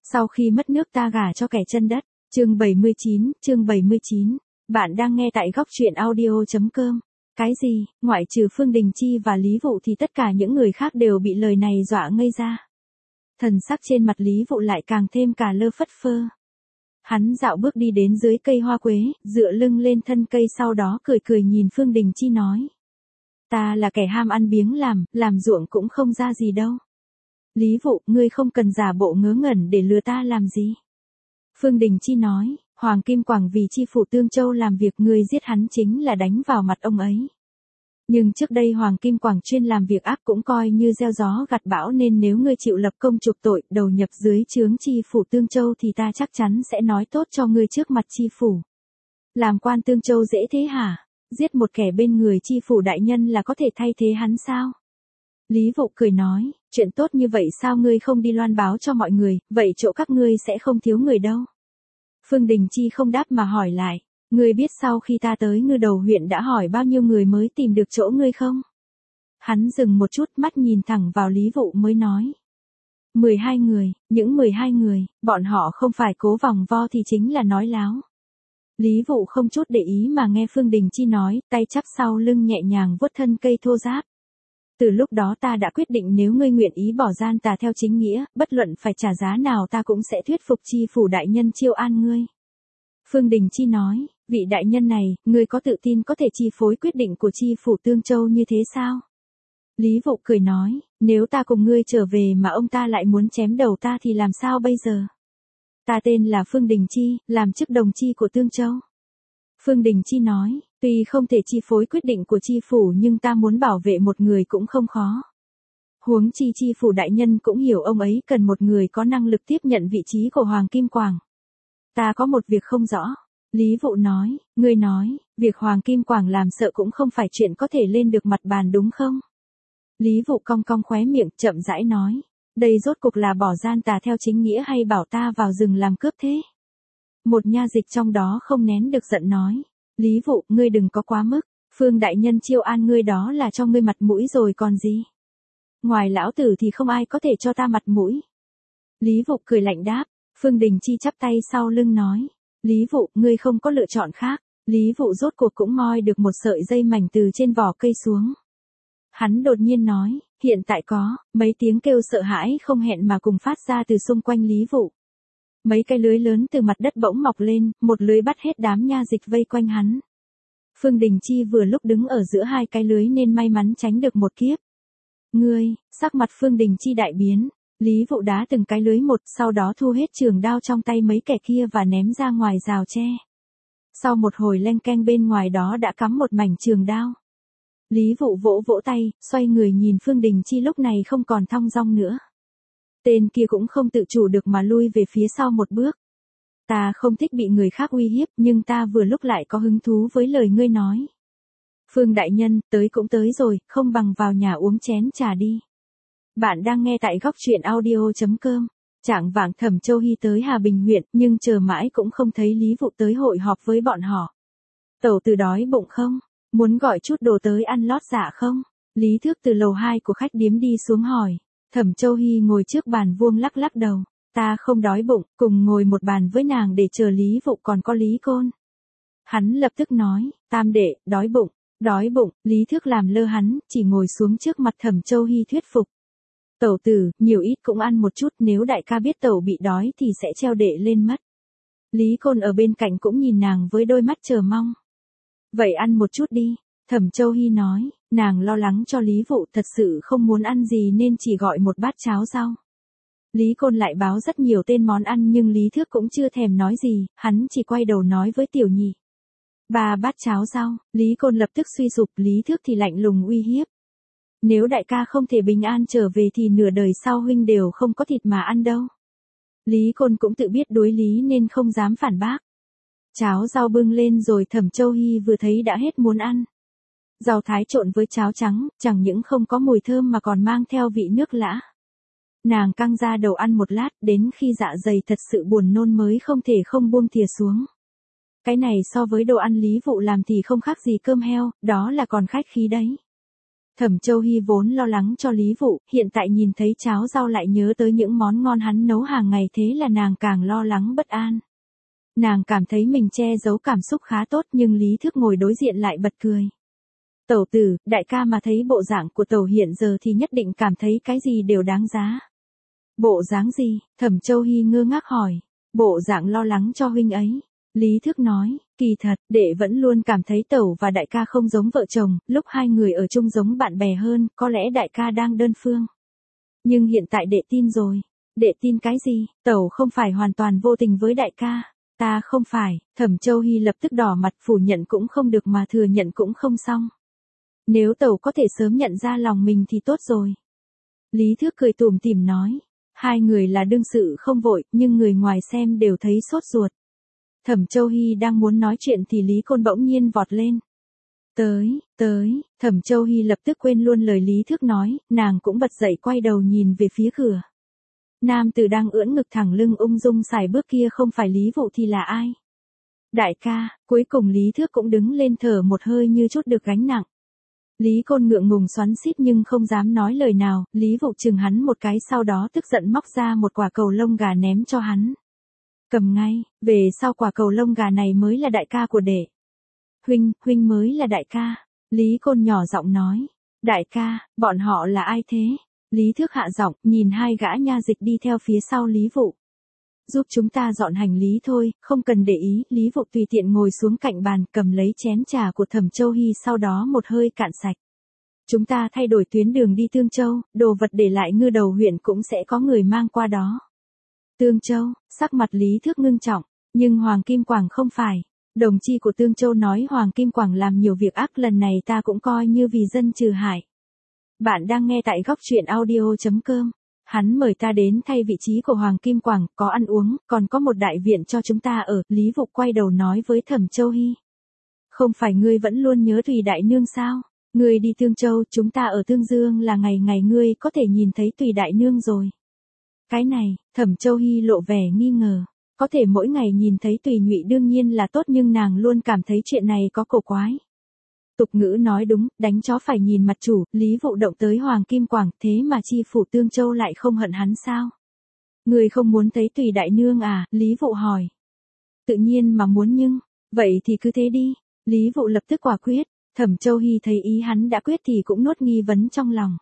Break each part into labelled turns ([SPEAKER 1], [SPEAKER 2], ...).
[SPEAKER 1] Sau khi mất nước ta gả cho kẻ chân đất. Chương 79. Bạn đang nghe tại góc truyện audio.com. Cái gì, ngoại trừ Phương Đình Chi và Lý Vụ thì tất cả những người khác đều bị lời này dọa ngây ra. Thần sắc trên mặt Lý Vụ lại càng thêm cả lơ phất phơ. Hắn dạo bước đi đến dưới cây hoa quế, dựa lưng lên thân cây sau đó cười cười nhìn Phương Đình Chi nói. Ta là kẻ ham ăn biếng làm ruộng cũng không ra gì đâu. Lý Vụ, ngươi không cần giả bộ ngớ ngẩn để lừa ta làm gì. Phương Đình Chi nói, Hoàng Kim Quảng vì chi phủ Tương Châu làm việc ngươi giết hắn chính là đánh vào mặt ông ấy. Nhưng trước đây Hoàng Kim Quảng chuyên làm việc ác cũng coi như gieo gió gặt bão nên nếu ngươi chịu lập công chuộc tội đầu nhập dưới trướng chi phủ Tương Châu thì ta chắc chắn sẽ nói tốt cho ngươi trước mặt chi phủ. Làm quan Tương Châu dễ thế hả? Giết một kẻ bên người chi phủ đại nhân là có thể thay thế hắn sao? Lý Vụ cười nói, chuyện tốt như vậy sao ngươi không đi loan báo cho mọi người, vậy chỗ các ngươi sẽ không thiếu người đâu. Phương Đình Chi không đáp mà hỏi lại, ngươi biết sau khi ta tới Ngư Đầu huyện đã hỏi bao nhiêu người mới tìm được chỗ ngươi không? Hắn dừng một chút mắt nhìn thẳng vào Lý Vụ mới nói. 12 người, những 12 người, bọn họ không phải cố vòng vo thì chính là nói láo. Lý Vụ không chút để ý mà nghe Phương Đình Chi nói, tay chắp sau lưng nhẹ nhàng vuốt thân cây thô ráp. Từ lúc đó ta đã quyết định nếu ngươi nguyện ý bỏ gian tà theo chính nghĩa, bất luận phải trả giá nào ta cũng sẽ thuyết phục chi phủ đại nhân chiêu an ngươi. Phương Đình Chi nói, vị đại nhân này, ngươi có tự tin có thể chi phối quyết định của chi phủ Tương Châu như thế sao? Lý Vụ cười nói, nếu ta cùng ngươi trở về mà ông ta lại muốn chém đầu ta thì làm sao bây giờ? Ta tên là Phương Đình Chi, làm chức đồng chi của Tương Châu. Phương Đình Chi nói, tuy không thể chi phối quyết định của chi phủ nhưng ta muốn bảo vệ một người cũng không khó. Huống chi chi phủ đại nhân cũng hiểu ông ấy cần một người có năng lực tiếp nhận vị trí của Hoàng Kim Quảng. Ta có một việc không rõ. Lý Vụ nói, ngươi nói, việc Hoàng Kim Quảng làm sợ cũng không phải chuyện có thể lên được mặt bàn đúng không? Lý Vụ cong cong khóe miệng chậm rãi nói, đây rốt cuộc là bỏ gian tà theo chính nghĩa hay bảo ta vào rừng làm cướp thế? Một nha dịch trong đó không nén được giận nói. Lý Vụ, ngươi đừng có quá mức. Phương đại nhân chiêu an ngươi đó là cho ngươi mặt mũi rồi còn gì. Ngoài lão tử thì không ai có thể cho ta mặt mũi. Lý Vụ cười lạnh đáp. Phương Đình Chi chắp tay sau lưng nói. Lý Vụ, ngươi không có lựa chọn khác. Lý Vụ rốt cuộc cũng moi được một sợi dây mảnh từ trên vỏ cây xuống. Hắn đột nhiên nói, hiện tại có, mấy tiếng kêu sợ hãi không hẹn mà cùng phát ra từ xung quanh Lý Vụ. Mấy cái lưới lớn từ mặt đất bỗng mọc lên, một lưới bắt hết đám nha dịch vây quanh hắn. Phương Đình Chi vừa lúc đứng ở giữa hai cái lưới nên may mắn tránh được một kiếp. Ngươi, sắc mặt Phương Đình Chi đại biến, Lý Vụ đá từng cái lưới một, sau đó thu hết trường đao trong tay mấy kẻ kia và ném ra ngoài rào tre. Sau một hồi leng keng bên ngoài đó đã cắm một mảnh trường đao. Lý Vụ vỗ vỗ tay, xoay người nhìn Phương Đình Chi lúc này không còn thong dong nữa. Tên kia cũng không tự chủ được mà lui về phía sau một bước. Ta không thích bị người khác uy hiếp nhưng ta vừa lúc lại có hứng thú với lời ngươi nói. Phương đại nhân, tới cũng tới rồi, không bằng vào nhà uống chén trà đi. Bạn đang nghe tại góc truyện audio.com. Chạng vạng Thẩm Châu Hy tới Hà Bình huyện nhưng chờ mãi cũng không thấy Lý Vụ tới hội họp với bọn họ. Tẩu từ đói bụng không? Muốn gọi chút đồ tới ăn lót dạ không? Lý Thước từ lầu 2 của khách điếm đi xuống hỏi. Thẩm Châu Hy ngồi trước bàn vuông lắc lắc đầu. Ta không đói bụng, cùng ngồi một bàn với nàng để chờ Lý Vụ còn có Lý Côn. Hắn lập tức nói, tam đệ, đói bụng, Lý Thước làm lơ hắn, chỉ ngồi xuống trước mặt Thẩm Châu Hy thuyết phục. Tẩu tử, nhiều ít cũng ăn một chút, nếu đại ca biết tẩu bị đói thì sẽ treo đệ lên mất. Lý Côn ở bên cạnh cũng nhìn nàng với đôi mắt chờ mong. Vậy ăn một chút đi, Thẩm Châu Hy nói, nàng lo lắng cho Lý Vụ thật sự không muốn ăn gì nên chỉ gọi một bát cháo rau. Lý Côn lại báo rất nhiều tên món ăn nhưng Lý Thước cũng chưa thèm nói gì, hắn chỉ quay đầu nói với Tiểu Nhị. 3 bát cháo rau, Lý Côn lập tức suy sụp, Lý Thước thì lạnh lùng uy hiếp. Nếu đại ca không thể bình an trở về thì nửa đời sau huynh đều không có thịt mà ăn đâu. Lý Côn cũng tự biết đối lý nên không dám phản bác. Cháo rau bưng lên rồi Thẩm Châu Hy vừa thấy đã hết muốn ăn. Rau thái trộn với cháo trắng, chẳng những không có mùi thơm mà còn mang theo vị nước lã. Nàng căng ra đầu ăn một lát, đến khi dạ dày thật sự buồn nôn mới không thể không buông thìa xuống. Cái này so với đồ ăn Lý Vụ làm thì không khác gì cơm heo, đó là còn khách khí đấy. Thẩm Châu Hy vốn lo lắng cho Lý Vụ, hiện tại nhìn thấy cháo rau lại nhớ tới những món ngon hắn nấu hàng ngày, thế là nàng càng lo lắng bất an. Nàng cảm thấy mình che giấu cảm xúc khá tốt, nhưng Lý Thước ngồi đối diện lại bật cười. Tẩu tử, đại ca mà thấy bộ dạng của tẩu hiện giờ thì nhất định cảm thấy cái gì đều đáng giá. Bộ dáng gì? Thẩm Châu Hy ngơ ngác hỏi. Bộ dạng lo lắng cho huynh ấy. Lý Thước nói, kỳ thật, đệ vẫn luôn cảm thấy tẩu và đại ca không giống vợ chồng, lúc hai người ở chung giống bạn bè hơn, có lẽ đại ca đang đơn phương. Nhưng hiện tại đệ tin rồi. Đệ tin cái gì? Tẩu không phải hoàn toàn vô tình với đại ca. Ta không phải. Thẩm Châu Hy lập tức đỏ mặt, phủ nhận cũng không được mà thừa nhận cũng không xong. Nếu tẩu có thể sớm nhận ra lòng mình thì tốt rồi. Lý Thước cười tủm tỉm nói. Hai người là đương sự không vội, nhưng người ngoài xem đều thấy sốt ruột. Thẩm Châu Hy đang muốn nói chuyện thì Lý Côn bỗng nhiên vọt lên. Tới, Thẩm Châu Hy lập tức quên luôn lời Lý Thước nói, nàng cũng bật dậy quay đầu nhìn về phía cửa. Nam tử đang ưỡn ngực thẳng lưng ung dung xài bước kia không phải Lý Vụ thì là ai? Đại ca, cuối cùng Lý Thước cũng đứng lên thở một hơi như chút được gánh nặng. Lý Côn ngượng ngùng xoắn xít nhưng không dám nói lời nào, Lý Vụ chừng hắn một cái sau đó tức giận móc ra một quả cầu lông gà ném cho hắn. Cầm ngay, về sau quả cầu lông gà này mới là đại ca của đệ. Huynh mới là đại ca. Lý Côn nhỏ giọng nói. Đại ca, bọn họ là ai thế? Lý Thước hạ giọng, nhìn hai gã nha dịch đi theo phía sau Lý Vụ. Giúp chúng ta dọn hành lý thôi, không cần để ý. Lý Vụ tùy tiện ngồi xuống cạnh bàn, cầm lấy chén trà của Thẩm Châu Hy sau đó một hơi cạn sạch. Chúng ta thay đổi tuyến đường đi Tương Châu, đồ vật để lại Ngư Đầu huyện cũng sẽ có người mang qua đó. Tương Châu, sắc mặt Lý Thước ngưng trọng, nhưng Hoàng Kim Quảng không phải. Đồng chi của Tương Châu nói Hoàng Kim Quảng làm nhiều việc ác, lần này ta cũng coi như vì dân trừ hại. Bạn đang nghe tại góc truyện audio.com. Hắn mời ta đến thay vị trí của Hoàng Kim Quảng, có ăn uống, còn có một đại viện cho chúng ta ở. Lý Vụ quay đầu nói với Thẩm Châu Hy. Không phải ngươi vẫn luôn nhớ Tùy Đại Nương sao? Ngươi đi Tương Châu, chúng ta ở Tương Dương là ngày ngày ngươi có thể nhìn thấy Tùy Đại Nương rồi. Cái này, Thẩm Châu Hy lộ vẻ nghi ngờ. Có thể mỗi ngày nhìn thấy Tùy Nhụy đương nhiên là tốt, nhưng nàng luôn cảm thấy chuyện này có cổ quái. Tục ngữ nói đúng, đánh chó phải nhìn mặt chủ. Lý Vụ động tới Hoàng Kim Quảng, thế mà chi phủ Tương Châu lại không hận hắn sao? Người không muốn thấy Tùy Đại Nương à? Lý Vụ hỏi. Tự nhiên mà muốn, nhưng vậy thì cứ thế đi. Lý Vụ lập tức quả quyết. Thẩm Châu Hy thấy ý hắn đã quyết thì cũng nuốt nghi vấn trong lòng.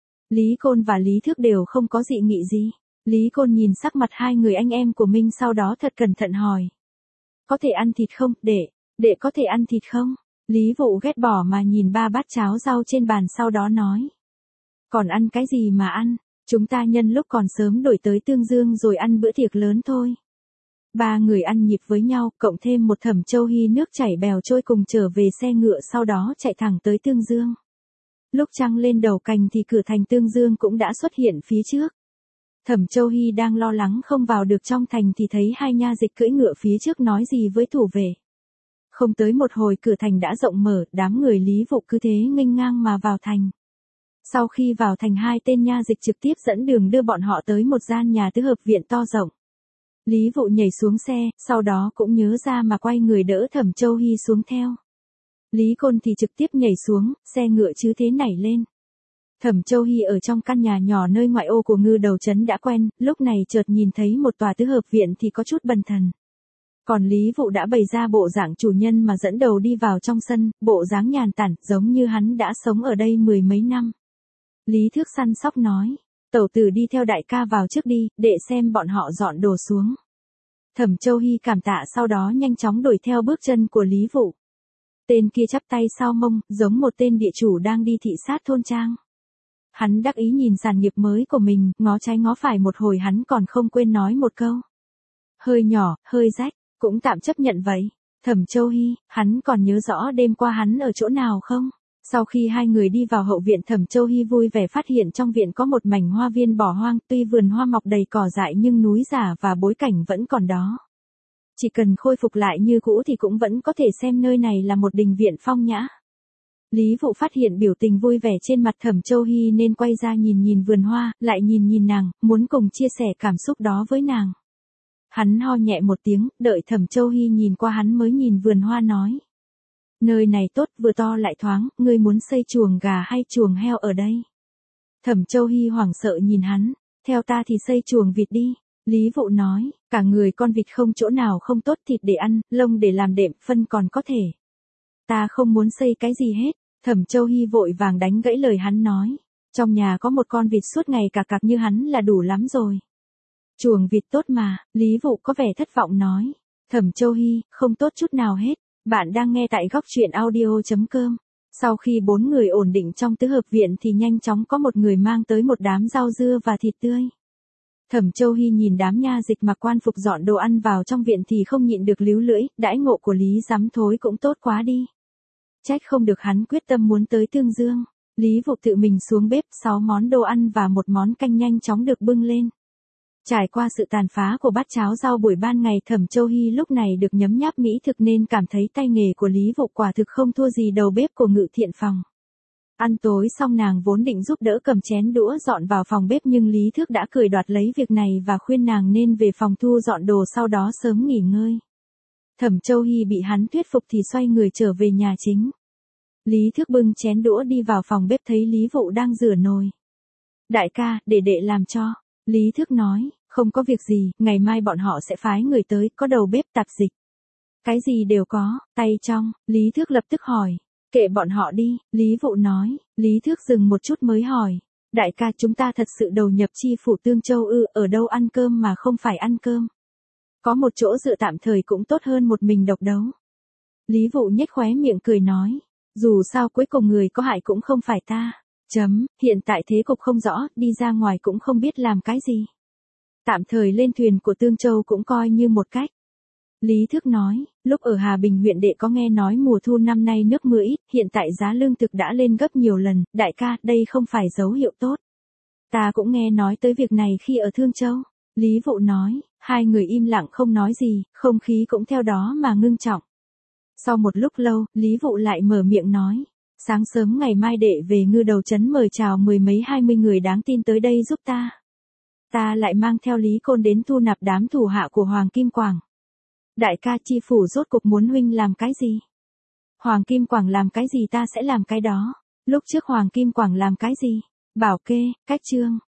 [SPEAKER 1] Lý Côn và Lý Thước đều không có dị nghị gì. Lý Côn nhìn sắc mặt hai người anh em của mình sau đó thật cẩn thận hỏi. Có thể ăn thịt không, đệ có thể ăn thịt không? Lý Vụ ghét bỏ mà nhìn ba bát cháo rau trên bàn sau đó nói. Còn ăn cái gì mà ăn, chúng ta nhân lúc còn sớm đổi tới Tương Dương rồi ăn bữa tiệc lớn thôi. Ba người ăn nhịp với nhau, cộng thêm một Thẩm Châu Hy nước chảy bèo trôi cùng trở về xe ngựa sau đó chạy thẳng tới Tương Dương. Lúc trăng lên đầu cành thì cửa thành Tương Dương cũng đã xuất hiện phía trước. Thẩm Châu Hy đang lo lắng không vào được trong thành thì thấy hai nha dịch cưỡi ngựa phía trước nói gì với thủ vệ. Không tới một hồi cửa thành đã rộng mở, đám người Lý Vụ cứ thế nghênh ngang mà vào thành. Sau khi vào thành hai tên nha dịch trực tiếp dẫn đường đưa bọn họ tới một gian nhà tứ hợp viện to rộng. Lý Vụ nhảy xuống xe, sau đó cũng nhớ ra mà quay người đỡ Thẩm Châu Hy xuống theo. Lý Côn thì trực tiếp nhảy xuống, xe ngựa chứ thế nảy lên. Thẩm Châu Hy ở trong căn nhà nhỏ nơi ngoại ô của Ngư Đầu trấn đã quen, lúc này chợt nhìn thấy một tòa tứ hợp viện thì có chút bần thần. Còn Lý Vụ đã bày ra bộ dạng chủ nhân mà dẫn đầu đi vào trong sân, bộ dáng nhàn tản, giống như hắn đã sống ở đây mười mấy năm. Lý Thước săn sóc nói, tẩu tử đi theo đại ca vào trước đi, để xem bọn họ dọn đồ xuống. Thẩm Châu Hy cảm tạ sau đó nhanh chóng đuổi theo bước chân của Lý Vụ. Tên kia chắp tay sau mông, giống một tên địa chủ đang đi thị sát thôn trang. Hắn đắc ý nhìn sản nghiệp mới của mình, ngó trái ngó phải một hồi hắn còn không quên nói một câu. Hơi nhỏ, hơi rách, cũng tạm chấp nhận vậy. Thẩm Châu Hy, hắn còn nhớ rõ đêm qua hắn ở chỗ nào không? Sau khi hai người đi vào hậu viện, Thẩm Châu Hy vui vẻ phát hiện trong viện có một mảnh hoa viên bỏ hoang, tuy vườn hoa mọc đầy cỏ dại nhưng núi giả và bối cảnh vẫn còn đó. Chỉ cần khôi phục lại như cũ thì cũng vẫn có thể xem nơi này là một đình viện phong nhã. Lý Vụ phát hiện biểu tình vui vẻ trên mặt Thẩm Châu Hy nên quay ra nhìn vườn hoa, lại nhìn nàng, muốn cùng chia sẻ cảm xúc đó với nàng. Hắn ho nhẹ một tiếng, đợi Thẩm Châu Hy nhìn qua hắn mới nhìn vườn hoa nói. Nơi này tốt, vừa to lại thoáng, ngươi muốn xây chuồng gà hay chuồng heo ở đây? Thẩm Châu Hy hoảng sợ nhìn hắn, theo ta thì xây chuồng vịt đi. Lý Vụ nói, cả người con vịt không chỗ nào không tốt, thịt để ăn, lông để làm đệm, phân còn có thể. Ta không muốn xây cái gì hết. Thẩm Châu Hy vội vàng đánh gãy lời hắn nói, trong nhà có một con vịt suốt ngày cà cạc như hắn là đủ lắm rồi. Chuồng vịt tốt mà, Lý Vụ có vẻ thất vọng nói. Thẩm Châu Hy, không tốt chút nào hết. Bạn đang nghe tại góc truyện audio.com. Sau khi 4 người ổn định trong tứ hợp viện thì nhanh chóng có một người mang tới một đám rau dưa và thịt tươi. Thẩm Châu Hy nhìn đám nha dịch mặc quan phục dọn đồ ăn vào trong viện thì không nhịn được líu lưỡi, đãi ngộ của Lý Giám Thối cũng tốt quá đi. Trách không được hắn quyết tâm muốn tới Tương Dương. Lý Vụ tự mình xuống bếp, 6 món đồ ăn và một món canh nhanh chóng được bưng lên. Trải qua sự tàn phá của bát cháo rau buổi ban ngày, Thẩm Châu Hy lúc này được nhấm nháp mỹ thực nên cảm thấy tay nghề của Lý Vụ quả thực không thua gì đầu bếp của Ngự Thiện Phòng. Ăn tối xong nàng vốn định giúp đỡ cầm chén đũa dọn vào phòng bếp nhưng Lý Thước đã cười đoạt lấy việc này và khuyên nàng nên về phòng thu dọn đồ sau đó sớm nghỉ ngơi. Thẩm Châu Hy bị hắn thuyết phục thì xoay người trở về nhà chính. Lý Thước bưng chén đũa đi vào phòng bếp thấy Lý Vụ đang rửa nồi. Đại ca, để đệ làm cho. Lý Thước nói, không có việc gì, ngày mai bọn họ sẽ phái người tới, có đầu bếp tạp dịch. Cái gì đều có, tay trong, Lý Thước lập tức hỏi. Kệ bọn họ đi, Lý Vụ nói. Lý Thước dừng một chút mới hỏi. Đại ca, chúng ta thật sự đầu nhập chi phủ Tương Châu ư? Ở đâu ăn cơm mà không phải ăn cơm? Có một chỗ dựa tạm thời cũng tốt hơn một mình độc đấu. Lý Vụ nhếch khóe miệng cười nói. Dù sao cuối cùng người có hại cũng không phải ta. Hiện tại thế cục không rõ, đi ra ngoài cũng không biết làm cái gì. Tạm thời lên thuyền của Tương Châu cũng coi như một cách. Lý Thước nói, lúc ở Hà Bình huyện đệ có nghe nói mùa thu năm nay nước mưa ít, hiện tại giá lương thực đã lên gấp nhiều lần, đại ca, đây không phải dấu hiệu tốt. Ta cũng nghe nói tới việc này khi ở Thương Châu. Lý Vụ nói, hai người im lặng không nói gì, không khí cũng theo đó mà ngưng trọng. Sau một lúc lâu, Lý Vụ lại mở miệng nói, sáng sớm ngày mai đệ về Ngư Đầu trấn mời chào 10 mấy 20 người đáng tin tới đây giúp ta. Ta lại mang theo Lý Côn đến thu nạp đám thủ hạ của Hoàng Kim Quảng. Đại ca, chi phủ rốt cuộc muốn huynh làm cái gì? Hoàng Kim Quảng làm cái gì ta sẽ làm cái đó. Lúc trước Hoàng Kim Quảng làm cái gì? Bảo kê, cách trương.